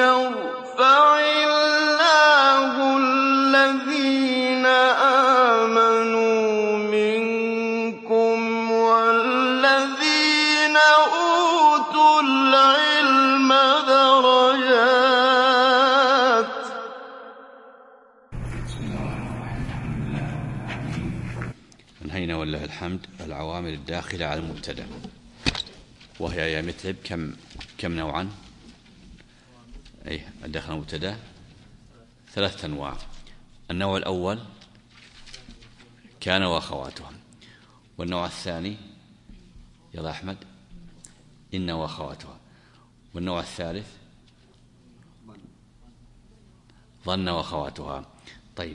يرفع الله الذين آمنوا منكم والذين أوتوا العلم درجات. انهينا ولله الحمد العوامل الداخلة على المبتدأ، وهي يا متعب كم نوعا؟ الداخل المبتدأ 3 أنواع. النوع الأول كان وأخواتها، والنوع الثاني يلا أحمد إن وأخواتها، والنوع الثالث ظن وأخواتها. طيب،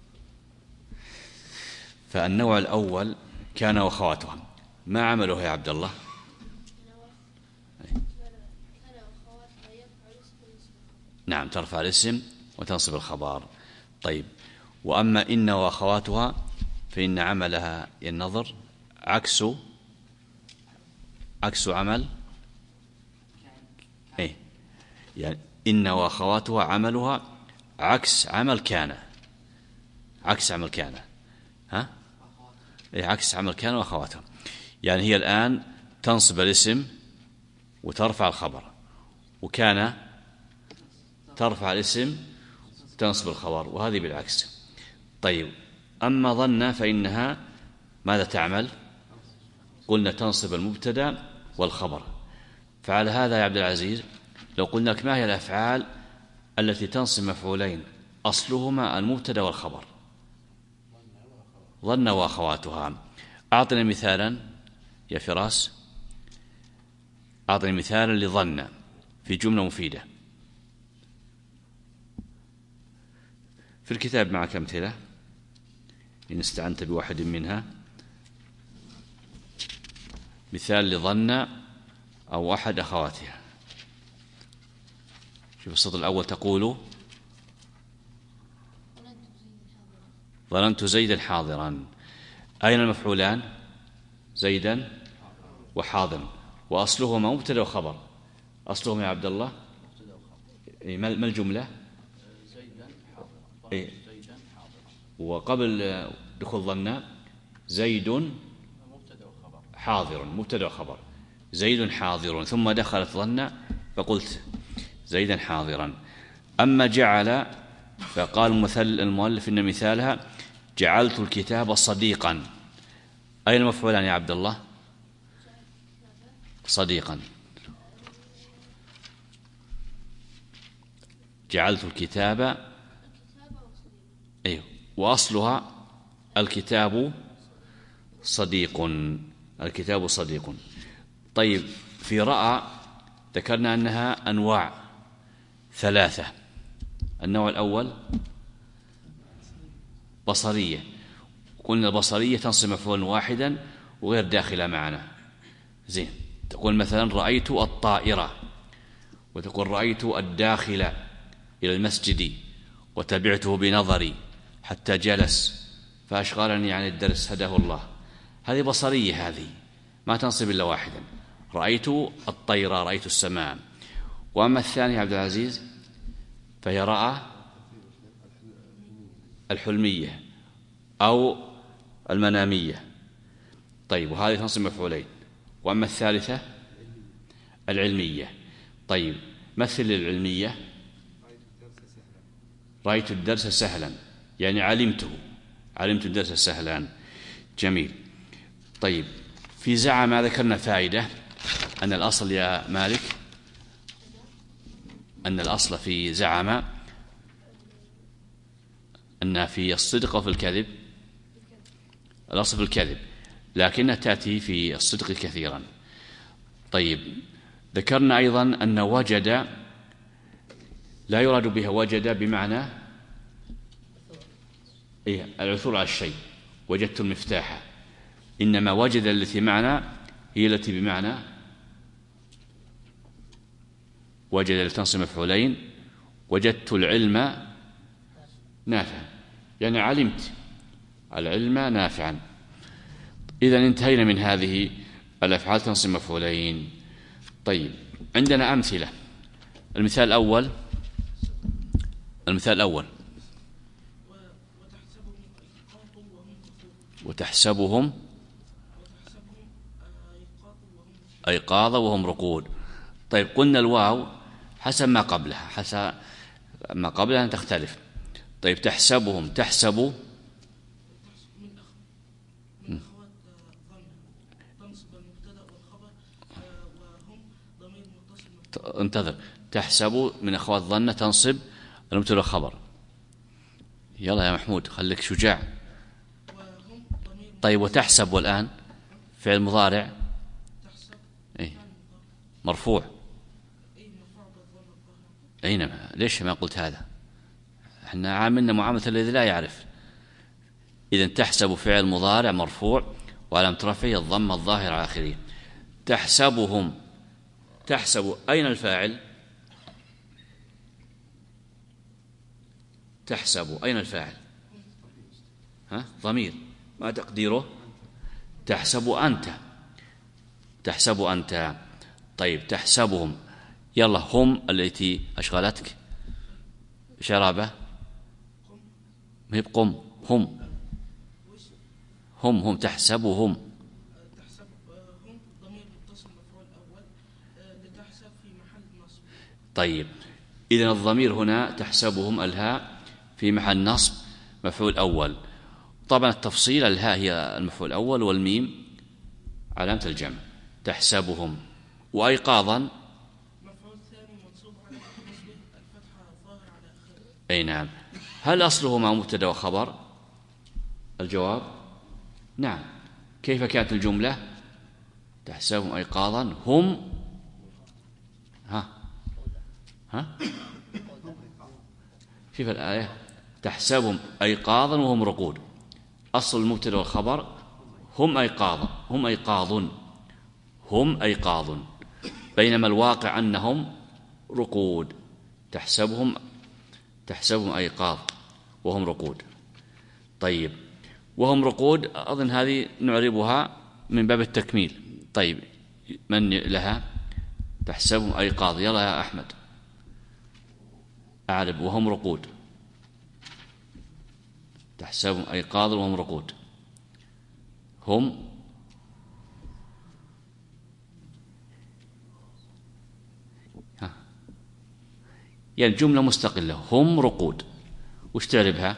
فالنوع الأول كان وأخواتها، ما عمله يا عبد الله؟ نعم، ترفع الاسم وتنصب الخبر. طيب، وأما إن وأخواتها فإن عملها النظر عكس عمل يعني إن وأخواتها عملها عكس عمل كان، عكس عمل كان، عكس عمل كان وأخواتها. يعني هي الآن تنصب الاسم وترفع الخبر، وكان ترفع الاسم وتنصب الخبر، وهذه بالعكس. طيب، أما ظن فإنها ماذا تعمل؟ قلنا تنصب المبتدأ والخبر. فعلى هذا يا عبد العزيز لو قلنا لك ما هي الأفعال التي تنصب مفعولين أصلهما المبتدأ والخبر؟ ظن وأخواتها. أعطنا مثالا يا فراس، أعطني مثالا لظن في جملة مفيدة في الكتاب. معك أمثلة إن استعنت بواحد منها. مثال لظن أو أحد أخواتها. شوف السطر الأول تقول ظننت زيدا حاضرا. أين المفعولان؟ زيدا وحاضر، وأصلهما مبتدأ وخبر. أصلهما يا عبد الله ما الجملة؟ وقبل دخول ظن زيد حاضر، مبتدأ وخبر، زيد حاضر، ثم دخلت ظن فقلت زيدا حاضرا. أما جعل فقال المؤلف إن مثالها جعلت الكتاب صديقا. أين المفعولان يا عبد الله؟ صديقا. جعلت الكتاب وأصلها الكتاب صديق، الكتاب صديق. طيب، في رأى ذكرنا أنها أنواع 3. النوع الأول بصرية، قلنا البصرية تنصب مفعولا واحدا وغير داخلة معنا. زين، تقول مثلا رأيت الطائرة، وتقول رأيت الداخل إلى المسجد وتبعته بنظري حتى جلس فأشغلني عن الدرس هداه الله. هذه بصرية، هذه ما تنصب إلا واحدا. رأيت الطيرة، رأيت السماء. وأما الثاني عبد العزيز فهي رأى الحلمية أو المنامية. طيب، وهذه تنصب مفعولين. وأما الثالثة العلمية. طيب، مثل العلمية رأيت الدرس سهلا، يعني علمت الدرس سهلا. جميل. طيب، في زعم ذكرنا فائدة أن الأصل يا مالك، أن الأصل في زعم أن في الصدق وفي الكذب، الأصل في الكذب، لكنها تأتي في الصدق كثيرا. طيب، ذكرنا أيضا أن وجد لا يراد بها وجد بمعنى العثور على الشيء، وجدت المفتاح. إنما وجد التي معنا هي التي بمعنى وجد التي تنصب مفعولين. وجدت العلم نافعا، يعني علمت العلم نافعا. إذن انتهينا من هذه الأفعال تنصب مفعولين. طيب، عندنا أمثلة. المثال الأول المثال الأول وتحسبهم أيقاظا وهم رقود. طيب قلنا الواو حسب ما قبلها تختلف. طيب تحسبهم، تحسب انتظر، تحسب من أخوات ظن تنصب المبتدأ والخبر. يلا يا محمود خليك شجاع. طيب وتحسب والآن فعل مضارع إيه؟ مرفوع. أين ليش ما قلت هذا؟ احنا عاملنا معاملة الذي لا يعرف. إذن تحسب فعل مضارع مرفوع وعلامة رفعه الضمة الظاهرة على آخره. تحسبهم، تحسب أين الفاعل؟ تحسب أين الفاعل؟ ضمير، ما تقديره؟ تحسب أنت، تحسب أنت. طيب تحسبهم، يلا هم التي أشغلتك شرابة مهب قم، هم تحسبهم. طيب إذن الضمير هنا تحسبهم الهاء في محل نصب مفعول أول. طبعا التفصيل الهاء هي المفعول الأول والميم علامة الجمع. تحسبهم وأيقاظا مفعول ثاني منصوب على نصبه الفتحة الظاهرة على آخره. أي نعم. هل أصله مع مبتدأ وخبر؟ الجواب نعم. كيف كانت الجملة؟ تحسبهم أيقاظا هم كيف الآية؟ تحسبهم أيقاظا وهم رقود. أصل المبتدأ والخبر هم أيقاظا، هم أيقاظ، بينما الواقع أنهم رقود. تحسبهم أيقاظ وهم رقود. طيب وهم رقود أظن هذه نعربها من باب التكميل. طيب من لها؟ تحسبهم أيقاظ. يلا يا أحمد أعرب وهم رقود. تحسبهم أيقاظ وهم رقود. هم يعني جملة مستقلة، هم رقود. وش تعربها؟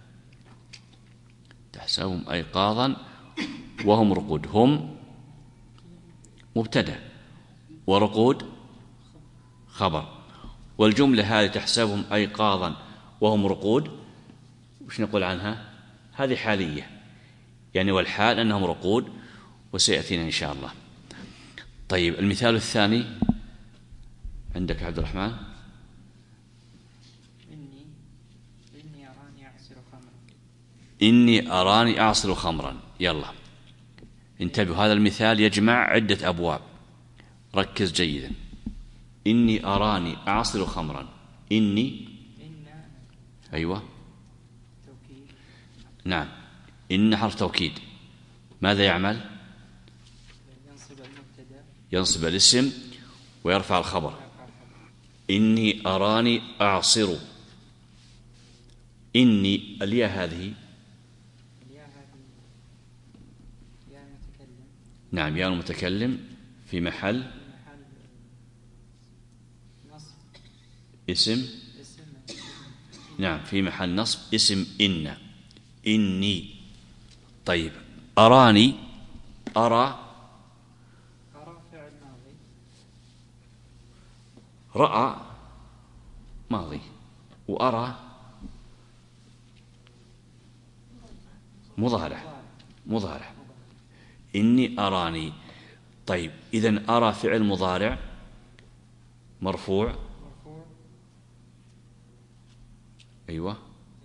تحسبهم أيقاظا وهم رقود. هم مبتدأ ورقود خبر. والجملة هذه تحسبهم أيقاظا وهم رقود وش نقول عنها؟ هذه حالية، يعني والحال أنهم رقود، وسيأتينا إن شاء الله. طيب المثال الثاني عندك عبد الرحمن. إني أراني أعصر خمرا. يلا انتبهوا، هذا المثال يجمع عدة أبواب، ركز جيدا. إني أراني أعصر خمرا. إني أيوة توكيد. نعم، إن حرف توكيد ماذا يعمل؟ ينصب الاسم ويرفع الخبر. إني أراني أعصر. إني الياء هذه نعم يا المتكلم في محل اسم. نعم في محل نصب اسم إن. إني. طيب أراني، أرى فعل ماضي، رأى ماضي، وأرى مضارع. إني أراني. طيب إذن أرى فعل مضارع مرفوع. أيوة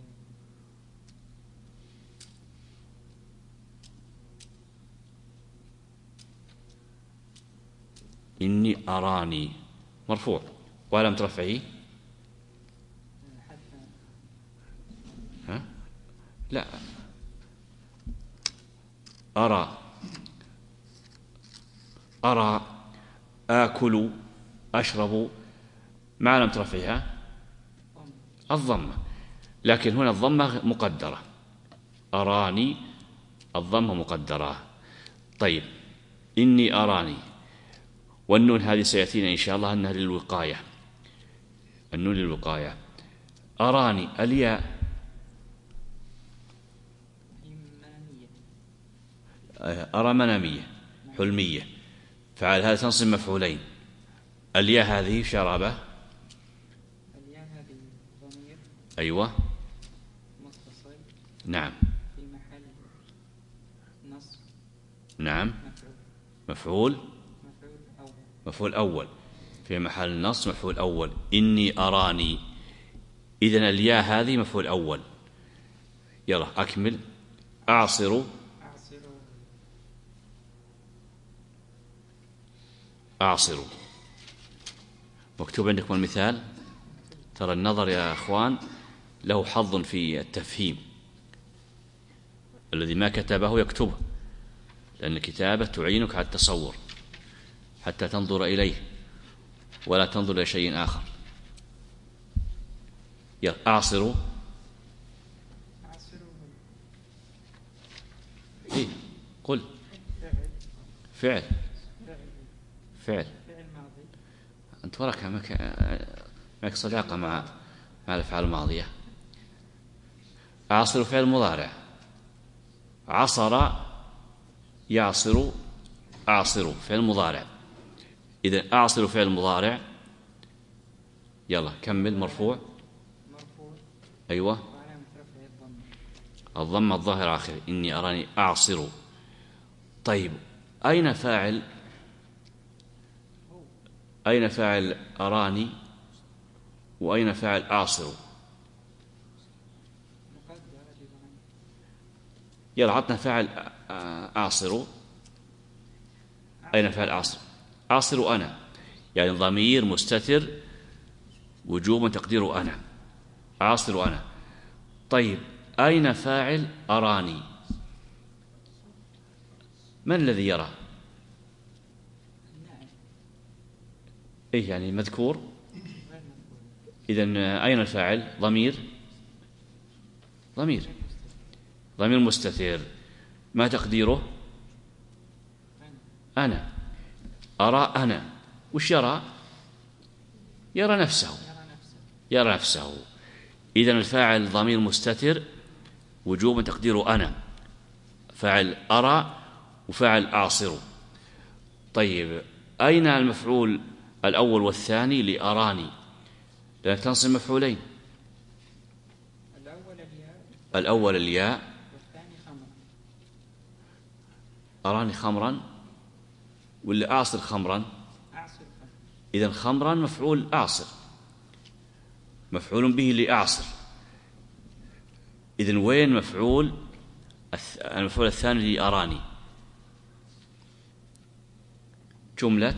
إني أراني مرفوع وعلامة رفعه لا أرى آكل أشرب، ما علامة رفعها؟ الضمة، لكن هنا الضمة مقدرة، أراني الضمة مقدرة. طيب إني أراني، والنون هذه سيأتينا إن شاء الله أنها للوقاية، النون للوقاية. أراني الياء أرى منامية حلمية، فعل هذا تنصب مفعولين. الياء هذه شرابة، الياء هذه ضمير أيوة متصل نعم في محل نصب نعم مفعول أول مفعول أول في محل نصب مفعول أول. إني أراني، إذن الياء هذه مفعول أول. يلا أكمل. أعصر أعصر، مكتوب عندكم المثال. ترى النظر يا أخوان له حظ في التفهيم، الذي ما كتبه يكتبه، لأن الكتابة تعينك على التصور حتى تنظر إليه ولا تنظر إلى شيء آخر. يلا أعصر. إيه قل. فعل فعل ماضي. أنت وراك معك صداقة مع الأفعال الماضية. أعصر فعل مضارع، عصر يعصر، أعصر فعل مضارع. إذن أعصر فعل مضارع. يلا كمل. مرفوع أيوة وعلامة رفعه الضمة الظاهرة آخر. إني أراني أعصر. طيب أين فاعل أراني وأين فاعل أعصر؟ يلا عطنا فاعل أعصر. أين فاعل أعصر؟ أعصر أنا، يعني ضمير مستتر وجوبا تقدير أنا، أعصر أنا. طيب أين فاعل أراني؟ من الذي يرى؟ إيه يعني مذكور. إذن أين الفاعل؟ ضمير مستتر، ما تقديره؟ أنا. أرى أنا، وش يرى؟ يرى نفسه. إذن الفاعل ضمير مستتر وجوبا تقديره أنا، فاعل أرى وفاعل أعصر. طيب أين المفعول الأول والثاني لأراني؟ لأن تنصب مفعولين، الأول الياء والثاني خمر. أراني خمرا ولا أعصر خمرا؟ إذن خمرا مفعول أعصر، مفعول به لأعصر. إذن وين المفعول الثاني لأراني؟ جملة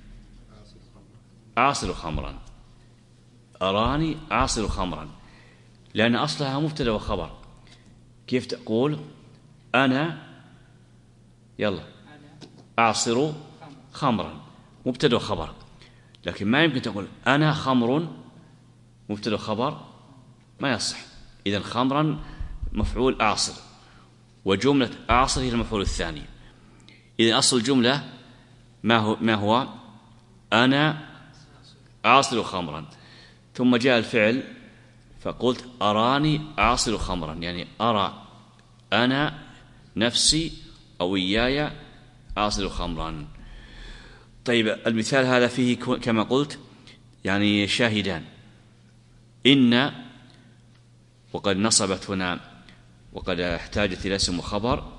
أعصر خمرا، أراني أعصر خمرا، لأن أصلها مبتدأ وخبر. كيف تقول أنا يلا أعصر خمرا مبتدأ وخبر، لكن ما يمكن تقول أنا خمر مبتدأ وخبر، ما يصح. إذن خمرا مفعول أعصر، وجملة أعصر هي المفعول الثاني. إذن أصل الجملة ما هو أنا أعصر خمرا، ثم جاء الفعل فقلت أراني أعصر خمرا، يعني أرى أنا نفسي أو إياي أعصر خمرا. طيب المثال هذا فيه كما قلت يعني شاهدان. إن وقد نصبت هنا وقد احتاجت إلى اسم وخبر،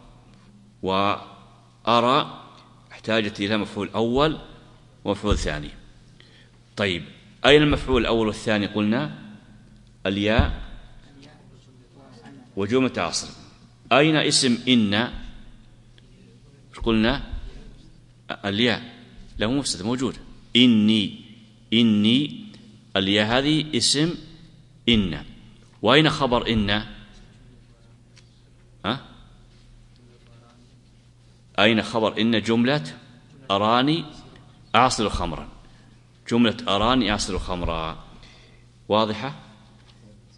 وأرى احتاجت إلى مفعول أول ومفعول ثاني. طيب أين المفعول الأول والثاني؟ قلنا الياء وجملة عصر. أين اسم إن؟ قلنا الياء له مفسد موجود. إني الياء هذه اسم إن. وأين خبر إن؟ أين خبر إن؟ جملة أراني أعصر خمرا، جملة أراني أعصر خمرا. واضحة؟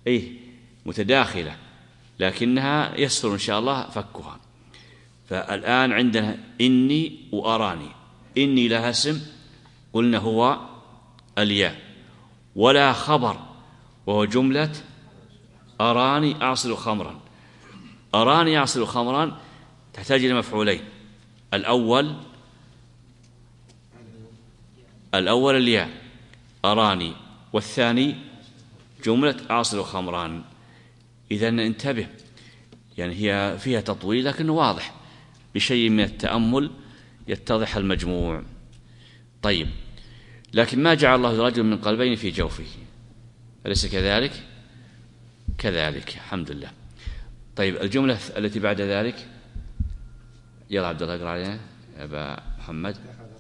متداخلة، لكنها يسر إن شاء الله فكها. فالآن عندنا إني وأراني. إني لها اسم قلنا هو الياء، ولا خبر وهو جملة أراني أعصر خمرا. أراني أعصر خمرا تحتاج إلى مفعولين، الأول الياء أراني، والثاني جملة أعصر خمران. إذن انتبه، يعني هي فيها تطويل لكنه واضح، بشيء من التأمل يتضح المجموع. طيب، لكن ما جعل الله رجل من قلبين في جوفه، أليس كذلك؟ كذلك، الحمد لله. طيب، الجملة التي بعد ذلك، يلا عبد الله اقرأ علينا يا أبا محمد.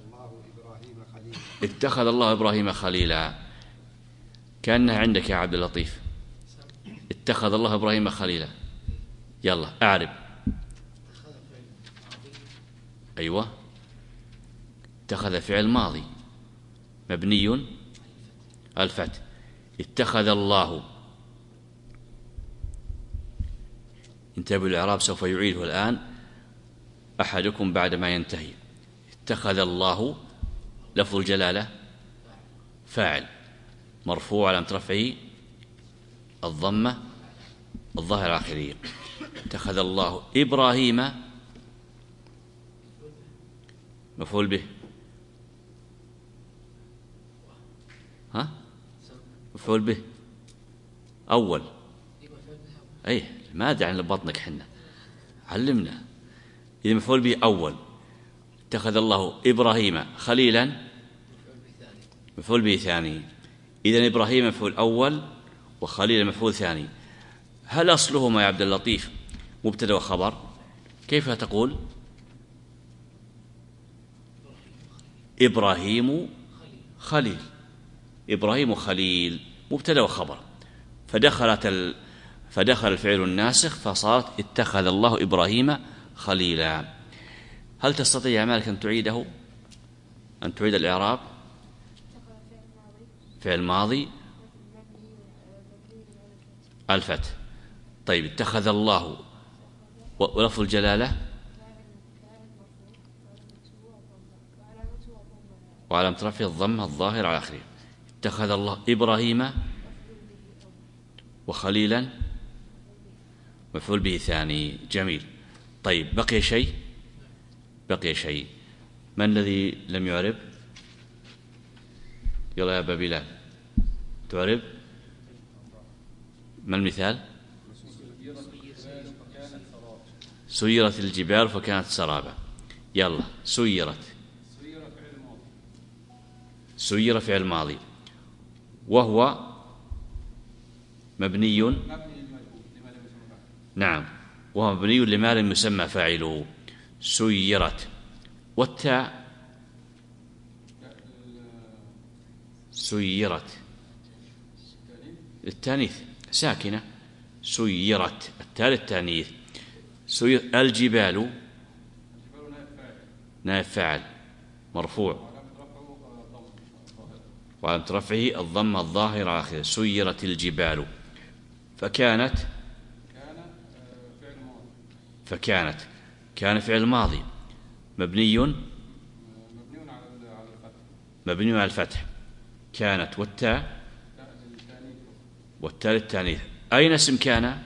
اتخذ الله إبراهيم خليلا. كأنها عندك يا عبد اللطيف. اتخذ الله إبراهيم خليلا. يلا أعرب. أيوة، اتخذ فعل ماضي مبني الفتح. اتخذ الله، انتبهوا الإعراب سوف يعيده الآن أحدكم بعد ما ينتهي. اتخذ الله لفظ الجلالة فاعل مرفوع على رفعه الضمة الظاهرة الآخرية. اتخذ الله إبراهيم مفعول به، مفعول به أول. ما دعنا لبطنك حنا، علمنا. إذا مفعول به أول. اتخذ الله إبراهيم خليلا مفعول به ثاني. إذن إبراهيم مفعول أول وخليل مفعول ثاني. هل أصلهما يا عبد اللطيف مبتدأ وخبر؟ كيف تقول؟ إبراهيم خليل، إبراهيم خليل مبتدأ وخبر، فدخل الفعل الناسخ فصارت اتخذ الله إبراهيم خليلا. هل تستطيع يا مالك أن تعيده، أن تعيد الإعراب؟ فعل ماضي الفتح. طيب، اتخذ الله ولفظ الجلالة وعلامة رفعه الضمة الظاهرة على آخره. اتخذ الله إبراهيم وخليلا مفعول به ثاني. جميل. طيب، بقي شيء. من الذي لم يعرب؟ يلا يا أبا بلال تعرب. ما المثال؟ سيرت الجبال فكانت سرابا. يلا، سير فعل ماضي وهو مبني، نعم، وهو مبني لما لم يسمى فاعله. سيرت، والتاء سيرت التانيث ساكنة. سيرت التاء التانيث. الجبال نائب فاعل مرفوع وعلامة رفعه الضمة الظاهرة على آخره. سيرت الجبال. كان فعل ماضي مبني على الفتح. كانت، والتاء للتانيث. أين اسم كان؟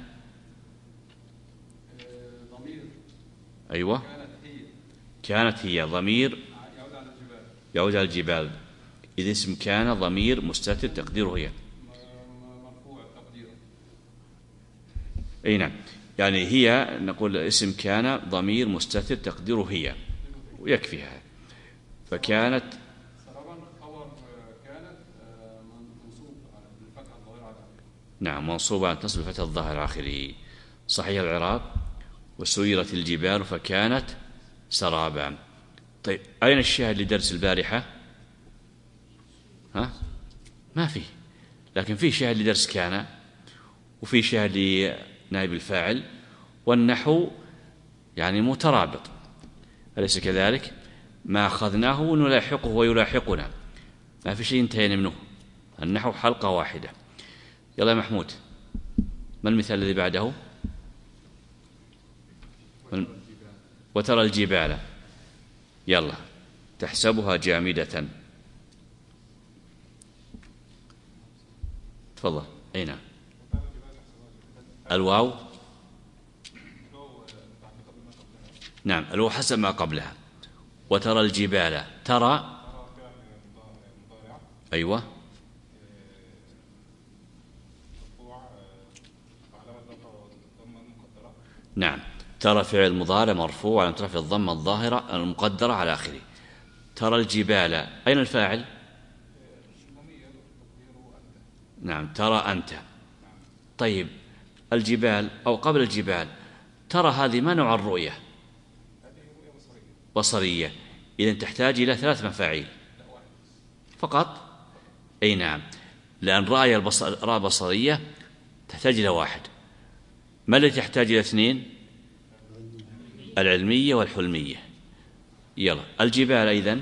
أيوة، كانت هي ضمير يعود على الجبال. إذا اسم كان ضمير مستتر تقديره هي. أي نعم، يعني هي، نقول اسم كان ضمير مستتر تقديره هي، ويكفي هذا. فكانت نعم منصوبة على نصب الفتح الظاهر على آخره. صحيح الإعراب. وسيرت الجبال فكانت سرابا. طيب، أين الشاهد لدرس البارحة؟ ما فيه، لكن فيه شاهد لدرس كان، وفيه شاهد لنائب الفاعل، والنحو يعني مترابط، أليس كذلك؟ ما أخذناه نلاحقه ويلاحقنا، ما في شيء انتهينا منه. النحو حلقة واحدة. يلا يا محمود. ما المثال الذي بعده؟ وترى الجبال. يلا، تحسبها جامدة. تفضل. أي نعم. الواو، نعم الواو حسب ما قبلها. وترى الجبال، ترى، أيوة، نعم، ترى فعل مضارع مرفوع على رفع الضمة الظاهرة المقدرة على آخره. ترى الجبال، أين الفاعل؟ نعم، ترى أنت. طيب الجبال أو قبل الجبال، ترى هذه ما نوع الرؤية؟ بصرية. إذن تحتاج إلى 3 مفاعيل فقط. أي نعم، لأن رأي بصرية تحتاج إلى 1. ما التي تحتاج إلى 2؟ العلمية والحلمية. يلا، الجبال إذن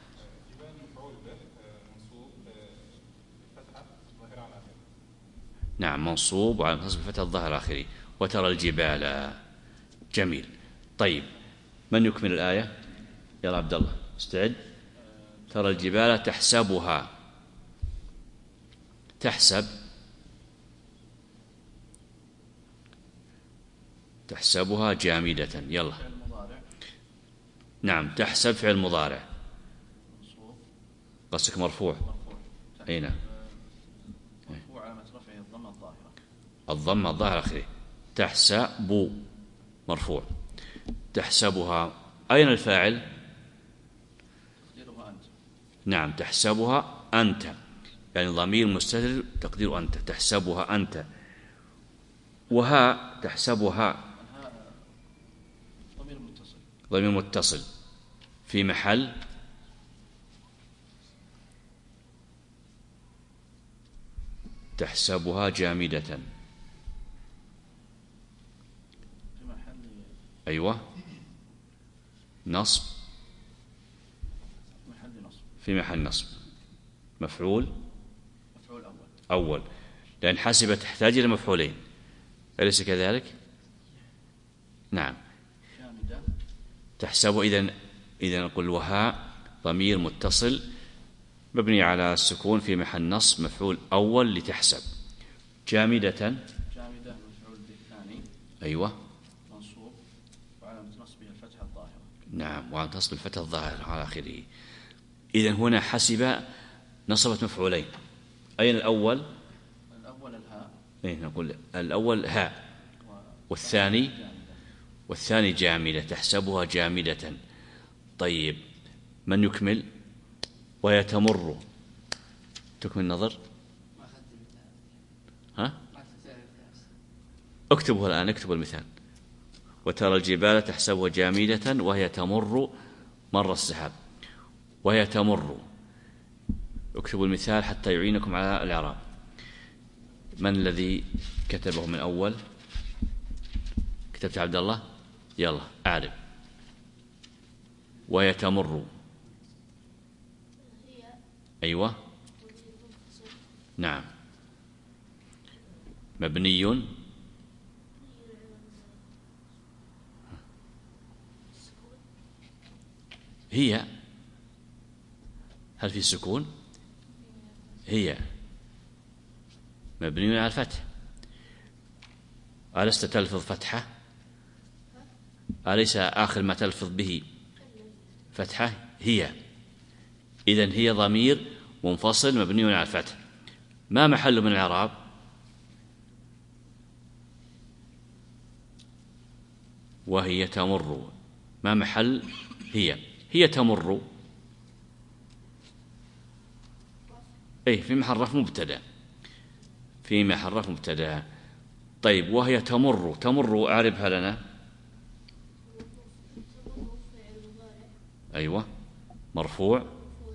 نعم منصوب وعلى نصب الفتح الظاهر آخره. وترى الجبال. جميل. طيب من يكمل الآية؟ يلا عبد الله استعد. ترى الجبال تحسبها، تحسب، تحسبها جامدة. يلا. نعم، تحسب فعل مضارع. قصدك مرفوع؟ أي نعم، مرفوع علامة رفعه الضمة الظاهرة. الضمة الظاهرة آخره. تحسب مرفوع. تحسبها، أين الفاعل؟ تقديرها أنت. نعم، تحسبها أنت، يعني ضمير مستتر تقدير أنت. تحسبها أنت. وها، تحسبها ضمير متصل. ضمير متصل في محل تحسبها جامدة. في محل، أيوة، نصب، في محل نصب. مفعول أول، لأن حسب تحتاج إلى مفعولين، أليس كذلك؟ نعم. تحسب إذن نقول وها ضمير متصل مبني على السكون في محل نصب مفعول أول لتحسب. جامدة، جامدة مفعول بالثاني. أيوة، منصوب وعلامة نصبه الفتحة الظاهرة. نعم، وعلامة نصب الفتحة الظاهرة على آخره. إذن هنا حسب نصبت مفعولين. أين الأول؟ الأول الهاء. أي نقول الأول هاء، والثاني جامدة. تحسبها جامدة. طيب من يكمل؟ وهي تمر. تكمل النظر. ها؟ اكتبه الآن، اكتب المثال. وترى الجبال تحسبها جامدة وهي تمر مر السحاب. وهي تمر. اكتبوا المثال حتى يعينكم على الإعراب. من الذي كتبه من أول؟ كتبت عبد الله؟ يلا أعرف. وهي تمر. أيوة، نعم، مبني هي. هل في سكون؟ هي مبني على الفتح. ألست تلفظ فتحة؟ أليس آخر ما تلفظ به فتحة؟ هي. إذن هي ضمير منفصل مبني على الفتح. ما محل من الإعراب؟ وهي تمر. ما محل هي تمر؟ أي في محل رفع مبتدأ، في محل رفع مبتدأ. طيب وهي تمر أعربها لنا. أيوة، مرفوع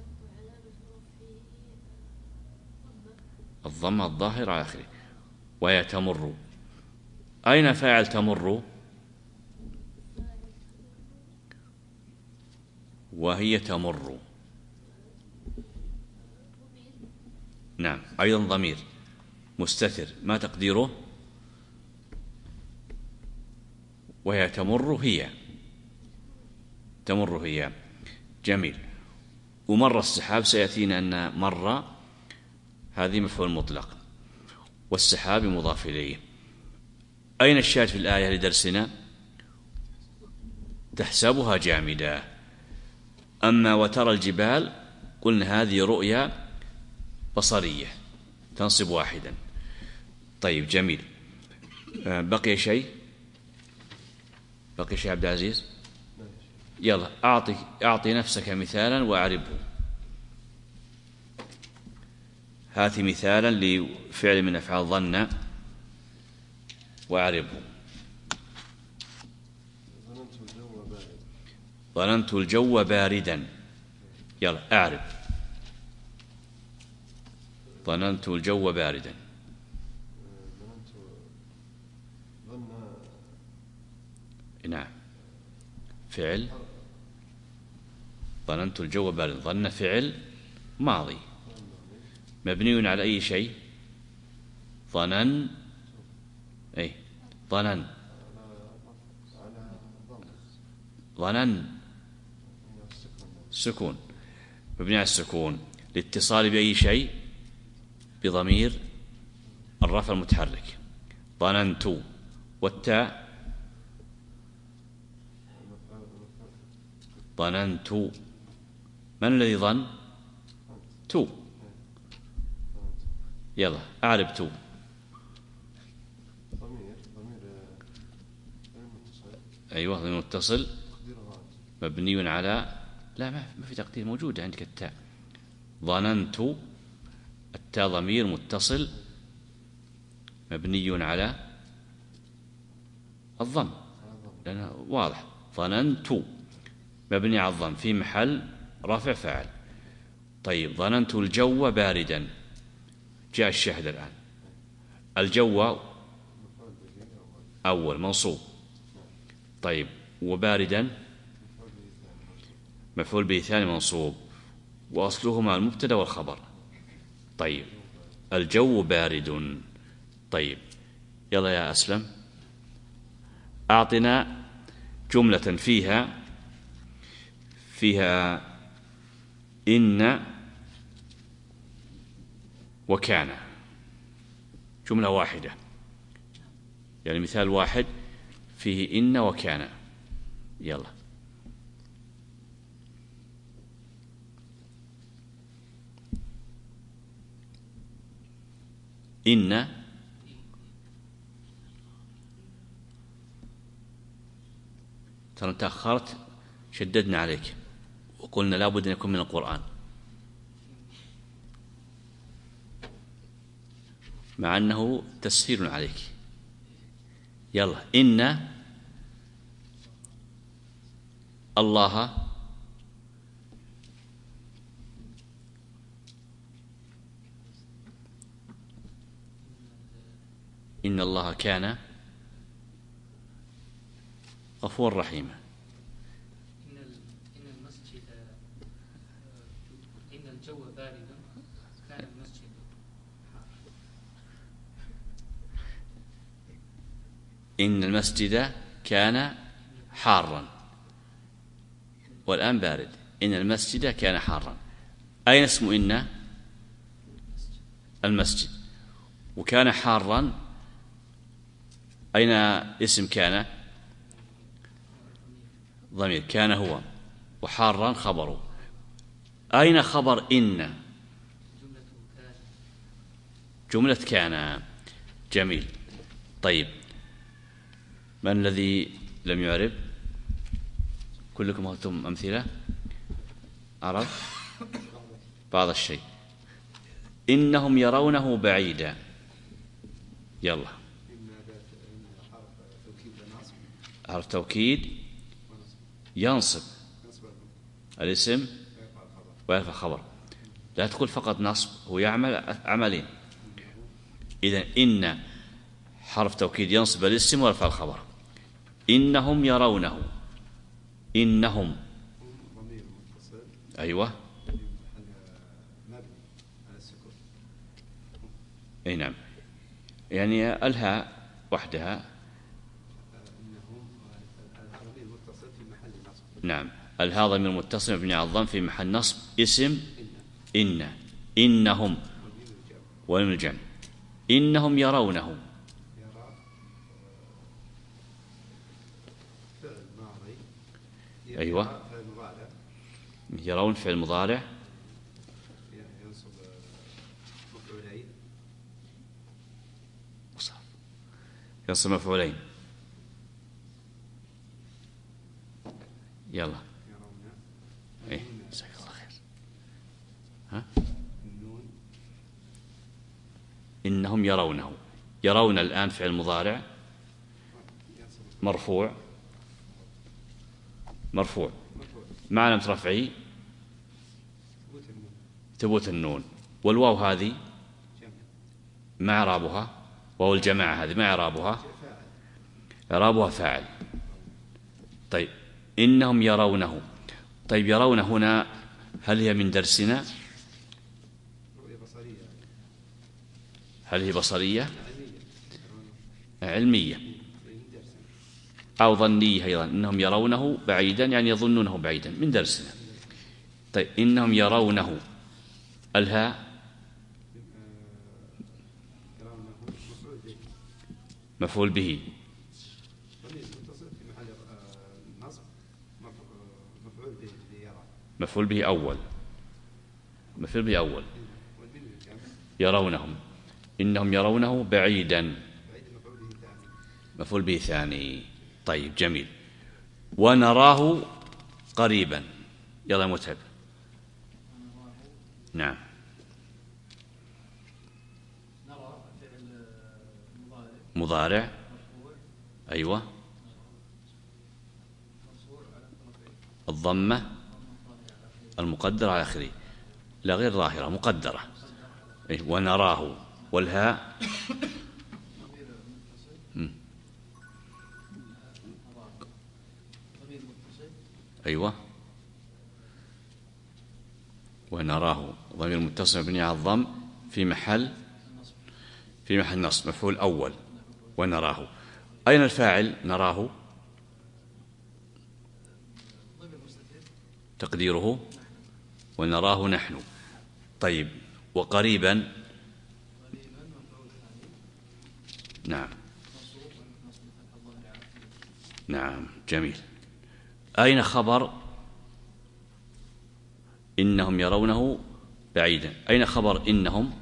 الضمة الظاهرة على آخره. وهي تمر. أين فاعل تمر؟ وهي تمر. نعم، أيضا ضمير مستتر ما تقديره؟ وهي تمر هي. جميل. ومر السحاب سيأتينا أن مر هذه مفعول مطلق، والسحاب مضاف إليه. أين الشاهد في الآية لدرسنا؟ تحسبها جامدة. أما وترى الجبال قلنا هذه رؤيا بصرية تنصب واحدا. طيب جميل. بقي شيء عبد العزيز؟ يلا أعطي نفسك مثالا وأعربه. هات مثالا لفعل من أفعال ظن وأعربه. ظننت الجو باردا. يلا أعرب. ظننت الجو باردا. نعم فعل. ظننت الجو باردا، ظن فعل ماضي مبني على أي شيء؟ ظنن سكون مبني على السكون لاتصال بأي شيء؟ بضمير الرفع المتحرك. ظننت. والتاء ظننت. من الذي ظن؟ تو. يلا أعرب تو. أيوة ضمير متصل مبني على، لا ما في تقدير، موجودة عندك التاء. ظننت التاء ضمير متصل مبني على الضم لأنه واضح. ظننت مبني على الضم في محل رفع فاعل. طيب ظننت الجو باردا، جاء الشاهد الآن. الجو أول منصوب. طيب وباردا مفعول به ثاني منصوب، وأصلهما المبتدأ والخبر. طيب الجو بارد. طيب يلا يا أسلم أعطنا جملة فيها إن وكان، جملة واحدة، يعني مثال واحد فيه إن وكان. يلا إن ترى تأخرت، شددنا عليك وقلنا لابد أن يكون من القرآن، مع أنه تسهيل عليك. يلا إن الله إن الله كان غفور رحيم. إن المسجد إن الجو بارد كان المسجد إن المسجد كان حارا، والآن بارد. إن المسجد كان حارا. أين اسم إن؟ المسجد. وكان حارا أين اسم كان؟ ضمير كان هو، وحارا خبره. أين خبر إن؟ جملة كان. جميل. طيب من الذي لم يعرب؟ كلكم أخذتم أمثلة؟ عرف بعض الشيء. إنهم يرونه بعيدا. يلا حرف توكيد ينصب الاسم ويرفع خبر. لا تقول فقط نصب، هو يعمل عملين. إذن إن حرف توكيد ينصب الاسم ويرفع الخبر. إنهم يرونه. إنهم أيوة أي نعم، يعني الهاء وحدها نعم. الها ضمير متصل مبني على الضم في محل نصب اسم إن. إنهم والميم الجمع. إنهم يرونه. أيوة. يرون فعل مضارع ينصب مفعولين. يلا. إيه جزاك الله خير. ها؟ إنهم يرونه. يرون الآن فعل مضارع مرفوع مع علامة رفعه ثبوت النون. والواو هذه ما إعرابها؟ واو الجماعة هذه ما إعرابها؟ إعرابها فاعل. طيب إنهم يرونه. طيب يرون هنا هل هي من درسنا؟ هل هي بصرية؟ علمية أو ظنية أيضا. إنهم يرونه بعيدا يعني يظنونه بعيدا من درسنا. طيب إنهم يرونه الها مفعول به مفعول به أول يرونهم. إنهم يرونه بعيدا مفعول به ثاني. طيب جميل. ونراه قريبا. يلا متعب. نعم. مضارع أيوة. الضمة المقدرة على آخره لا غير ظاهرة مقدرة. ونراه والهاء أيوة. ونراه ضمير متصل مبني على الضم في محل نصب مفعول أول. ونراه. أين الفاعل نراه؟ تقديره ونراه نحن. طيب وقريبا. نعم جميل. أين خبر إنهم يرونه بعيدا؟ أين خبر إنهم؟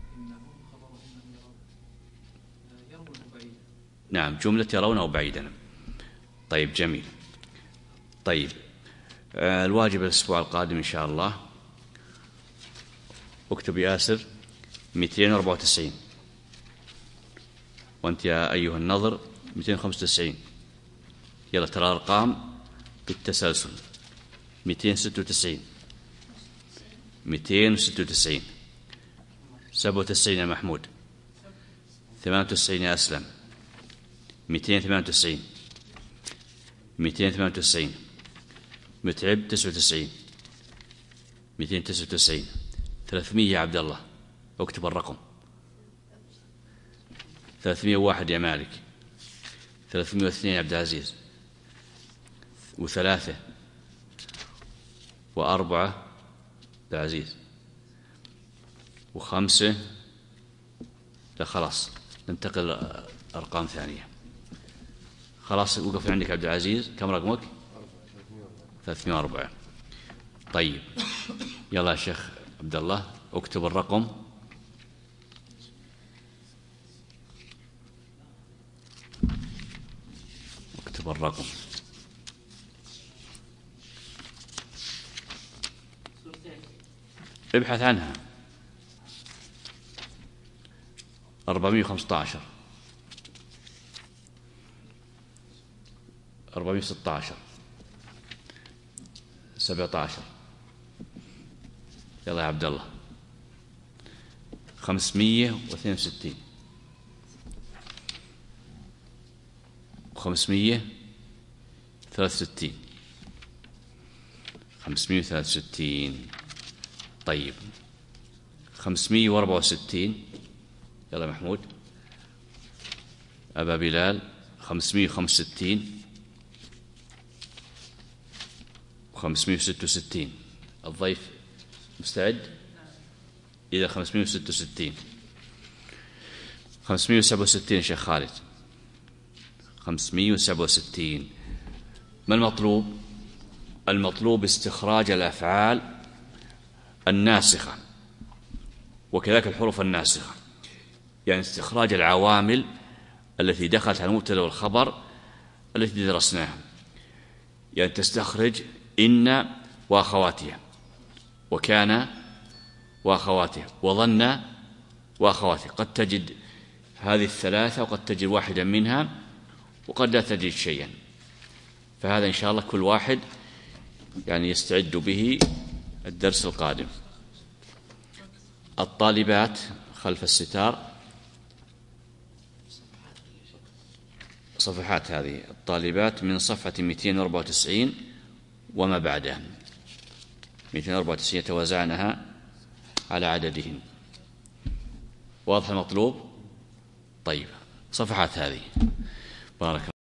نعم جملة يرونه بعيدا. طيب جميل. طيب الواجب الأسبوع القادم إن شاء الله اكتب ياسر 294 وأنت يا أيها النظر 295. يلا ترى الأرقام بالتسلسل. 296 97 يا محمود. 98 يا أسلم. 298 متعب 99 299 300 يا عبد الله اكتب الرقم. 301 يا مالك. 302 يا عبد العزيز. 3 و4 عبد العزيز. 5 لا خلاص ننتقل أرقام ثانية. خلاص وقف عندك عبد العزيز. كم رقمك؟ 304. طيب يلا يا شيخ عبد الله اكتب الرقم. ابحث عنها. 415 416 17. يلا يا عبد الله. 562 563. طيب 564. يلا محمود. أبا بلال 565 566. الضيف مستعد؟ إلى 566. 567 شيخ خالد. 567. ما المطلوب؟ المطلوب استخراج الأفعال الناسخة وكذلك الحروف الناسخة، يعني استخراج العوامل التي دخلت على المبتدأ والخبر التي درسناها. يعني تستخرج إن وأخواتها، وكان وأخواتها، وظن وأخواتها. قد تجد هذه الثلاثة وقد تجد واحدا منها وقد لا تجد شيئا. فهذا إن شاء الله كل واحد يعني يستعد به الدرس القادم. الطالبات خلف الستار، صفحات هذه الطالبات من صفحة 294 وما بعدها. 294 يتوزعنها على عددهن. واضح المطلوب؟ طيب، صفحات هذه. بارك